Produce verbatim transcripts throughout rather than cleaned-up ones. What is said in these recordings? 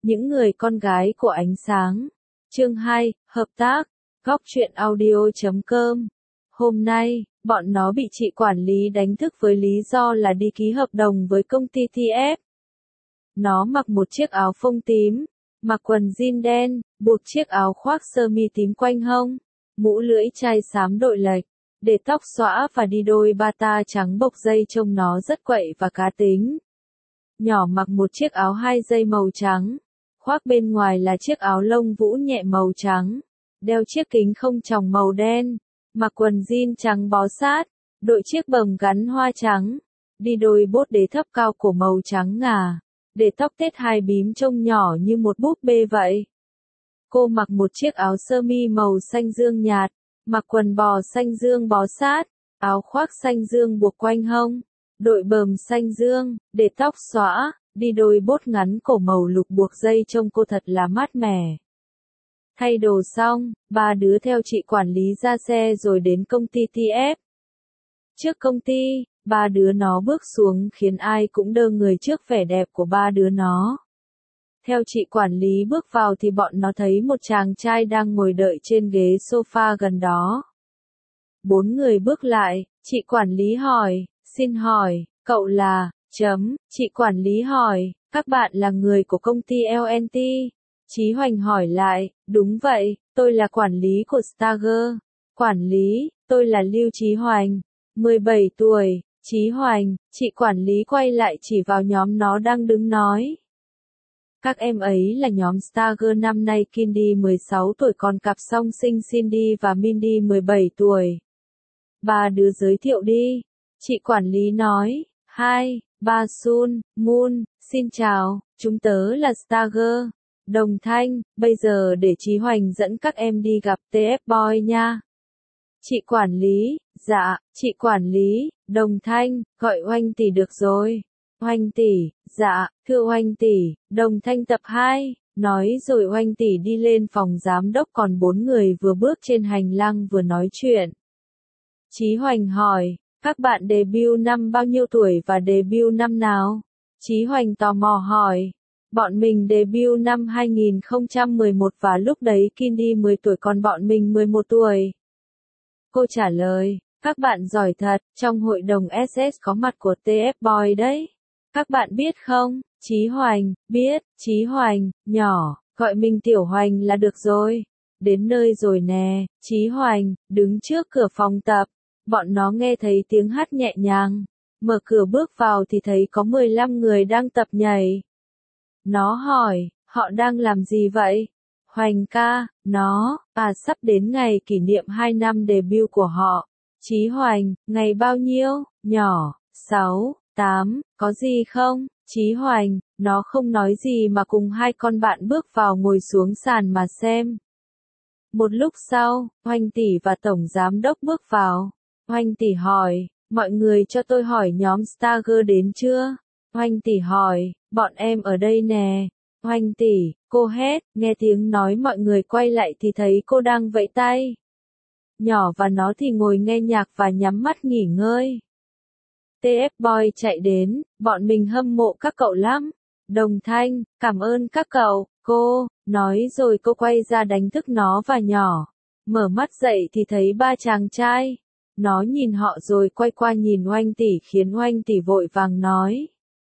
Những người con gái của ánh sáng. Chương hai, hợp tác. Góc truyện audio chấm com. Hôm nay, bọn nó bị chị quản lý đánh thức với lý do là đi ký hợp đồng với công ty tê ép. Nó mặc một chiếc áo phông tím, mặc quần jean đen, buộc chiếc áo khoác sơ mi tím quanh hông, mũ lưỡi chai xám đội lệch, để tóc xõa và đi đôi bata trắng bộc dây trông nó rất quậy và cá tính. Nhỏ mặc một chiếc áo hai dây màu trắng, khoác bên ngoài là chiếc áo lông vũ nhẹ màu trắng, đeo chiếc kính không tròng màu đen, mặc quần jean trắng bó sát, đội chiếc bầm gắn hoa trắng, đi đôi bốt đế thấp cao cổ màu trắng ngà, để tóc tết hai bím trông nhỏ như một búp bê vậy. Cô mặc một chiếc áo sơ mi màu xanh dương nhạt, mặc quần bò xanh dương bó sát, áo khoác xanh dương buộc quanh hông, đội bờm xanh dương, để tóc xõa, đi đôi bốt ngắn cổ màu lục buộc dây trông cô thật là mát mẻ. Thay đồ xong, ba đứa theo chị quản lý ra xe rồi đến công ty tê ép. Trước công ty, ba đứa nó bước xuống khiến ai cũng đơ người trước vẻ đẹp của ba đứa nó. Theo chị quản lý bước vào thì bọn nó thấy một chàng trai đang ngồi đợi trên ghế sofa gần đó. Bốn người bước lại, chị quản lý hỏi, xin hỏi, cậu là, chấm, chị quản lý hỏi, các bạn là người của công ty lờ en tê. Chí Hoành hỏi lại, đúng vậy, tôi là quản lý của Starger. Quản lý, tôi là Lưu Chí Hoành, mười bảy tuổi, Chí Hoành, chị quản lý quay lại chỉ vào nhóm nó đang đứng nói. Các em ấy là nhóm Starger năm nay Kindy mười sáu tuổi còn cặp song sinh Cindy và Mindy mười bảy tuổi. Ba đứa giới thiệu đi. Chị quản lý nói, hai, ba Sun, Moon, xin chào, chúng tớ là Starger. Đồng Thanh, bây giờ để Chí Hoành dẫn các em đi gặp tê ép Boy nha. Chị quản lý, dạ, chị quản lý, Đồng Thanh, gọi Oanh tỷ được rồi. Oanh tỷ, dạ, thưa Oanh tỷ, Đồng Thanh tập hai, nói rồi Oanh tỷ đi lên phòng giám đốc còn bốn người vừa bước trên hành lang vừa nói chuyện. Chí Hoành hỏi, các bạn debut năm bao nhiêu tuổi và debut năm nào? Chí Hoành tò mò hỏi. Bọn mình debut năm hai nghìn không trăm mười một và lúc đấy Kindy mười tuổi còn bọn mình mười một tuổi. Cô trả lời, các bạn giỏi thật, trong hội đồng ét ét có mặt của tê ép Boy đấy. Các bạn biết không? Chí Hoành, biết, Chí Hoành, nhỏ, gọi mình Tiểu Hoành là được rồi. Đến nơi rồi nè, Chí Hoành, đứng trước cửa phòng tập. Bọn nó nghe thấy tiếng hát nhẹ nhàng. Mở cửa bước vào thì thấy có mười lăm người đang tập nhảy. Nó hỏi, họ đang làm gì vậy? Hoành ca, nó, à sắp đến ngày kỷ niệm hai năm debut của họ. Chí Hoành, ngày bao nhiêu? Nhỏ, sáu, tám, có gì không? Chí Hoành, nó không nói gì mà cùng hai con bạn bước vào ngồi xuống sàn mà xem. Một lúc sau, Hoành tỷ và tổng giám đốc bước vào. Hoành tỷ hỏi, mọi người cho tôi hỏi nhóm Starger đến chưa? Hoành tỷ hỏi, bọn em ở đây nè. Hoành tỷ, cô hét, nghe tiếng nói mọi người quay lại thì thấy cô đang vẫy tay. Nhỏ và nó thì ngồi nghe nhạc và nhắm mắt nghỉ ngơi. tê ép Boy chạy đến, bọn mình hâm mộ các cậu lắm. Đồng Thanh, cảm ơn các cậu, cô, nói rồi cô quay ra đánh thức nó và nhỏ. Mở mắt dậy thì thấy ba chàng trai. Nó nhìn họ rồi quay qua nhìn Oanh tỷ khiến Oanh tỷ vội vàng nói.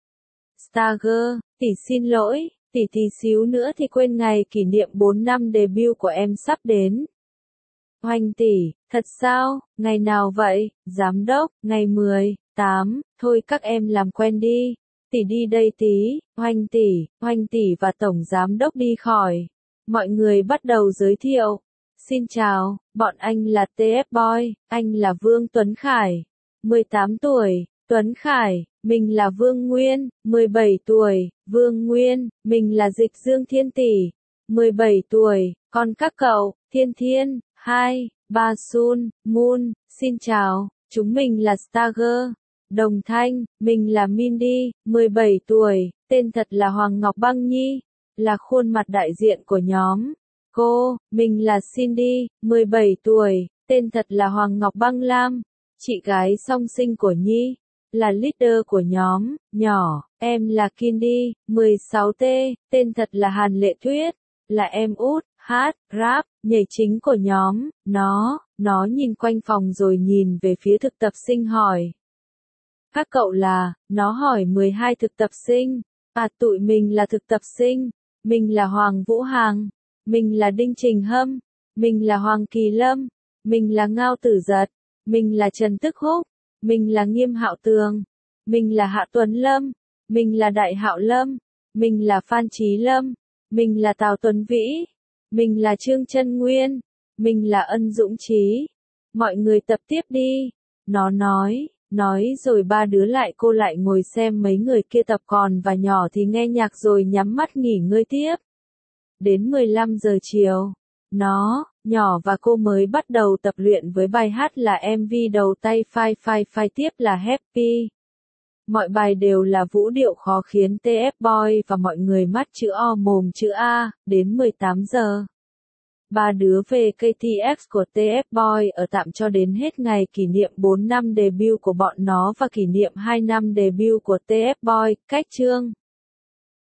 Starger, tỷ xin lỗi, tỷ tí xíu nữa thì quên ngày kỷ niệm bốn năm debut của em sắp đến. Oanh tỷ, thật sao, ngày nào vậy, giám đốc, ngày mười, tám, thôi các em làm quen đi, tỷ đi đây tí, Oanh tỷ, Oanh tỷ và tổng giám đốc đi khỏi. Mọi người bắt đầu giới thiệu. Xin chào, bọn anh là tê ép Boy, anh là Vương Tuấn Khải, mười tám tuổi, Tuấn Khải, mình là Vương Nguyên, mười bảy tuổi, Vương Nguyên, mình là Dịch Dương Thiên tỷ, mười bảy tuổi, còn các cậu, Thiên Thiên, hai, ba Sun, Moon, xin chào, chúng mình là Starger, Đồng Thanh, mình là Mindy, mười bảy tuổi, tên thật là Hoàng Ngọc Băng Nhi, là khuôn mặt đại diện của nhóm. Cô, mình là Cindy, mười bảy tuổi, tên thật là Hoàng Ngọc Băng Lam, chị gái song sinh của Nhi. là leader của nhóm, nhỏ, em là Kindy, mười sáu T, tên thật là Hàn Lệ Tuyết, là em út, hát, rap, nhảy chính của nhóm, nó, nó nhìn quanh phòng rồi nhìn về phía thực tập sinh hỏi. Các cậu là, nó hỏi mười hai thực tập sinh, à tụi mình là thực tập sinh, mình là Hoàng Vũ Hằng, mình là Đinh Trình Hâm, mình là Hoàng Kỳ Lâm, mình là Ngao Tử Giật, mình là Trần Tức Húc, mình là Nghiêm Hạo Tường, mình là Hạ Tuấn Lâm, mình là Đại Hạo Lâm, mình là Phan Chí Lâm, mình là Tào Tuấn Vĩ, mình là Trương Trân Nguyên, mình là Ân Dũng Chí. Mọi người tập tiếp đi. Nó nói, nói rồi ba đứa lại cô lại ngồi xem mấy người kia tập, còn và nhỏ thì nghe nhạc rồi nhắm mắt nghỉ ngơi tiếp. Đến mười lăm giờ chiều, nó, nhỏ và cô mới bắt đầu tập luyện với bài hát là em vê đầu tay phai phai phai, tiếp là Happy. Mọi bài đều là vũ điệu khó khiến tê ép Boy và mọi người mắt chữ O mồm chữ A. Đến mười tám giờ, ba đứa về ca tê ích của tê ép Boy ở tạm cho đến hết ngày kỷ niệm bốn năm debut của bọn nó và kỷ niệm hai năm debut của tê ép Boy. Cách chương